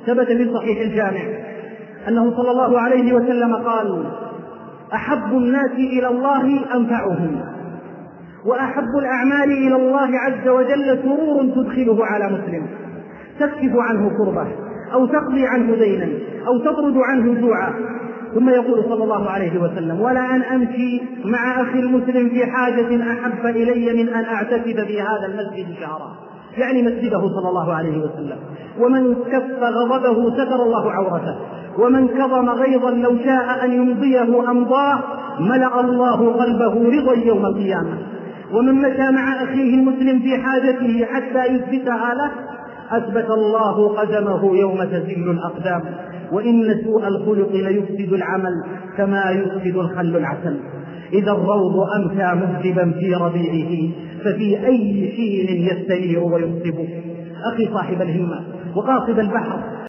ثبت في صحيح الجامع أنه صلى الله عليه وسلم قال: أحب الناس إلى الله أنفعهم، وأحب الأعمال إلى الله عز وجل سرور تدخله على مسلم، تكشف عنه كربة أو تقضي عنه دينا أو تطرد عنه جوعا. ثم يقول صلى الله عليه وسلم: ولا أن أمشي مع أخي المسلم في حاجة أحب إلي من أن أعتكف في هذا المسجد شهرا، يعني مسجده صلى الله عليه وسلم. ومن كف غضبه ستر الله عورته، ومن كظم غيظا لو شاء أن يمضيه أمضاه، ملأ الله قلبه رضا يوم القيامة. ومن مشى مع أخيه المسلم في حاجته حتى يثبتها له، أثبت الله قدمه يوم تزل الأقدام. وإن سوء الخلق ليفسد العمل كما يفسد الخل العسل. إذا الروض أمسى مهذبا في ربيعه، ففي أي شيء يستنير ويصب. أخي صاحب الهمة وقاصد البحر،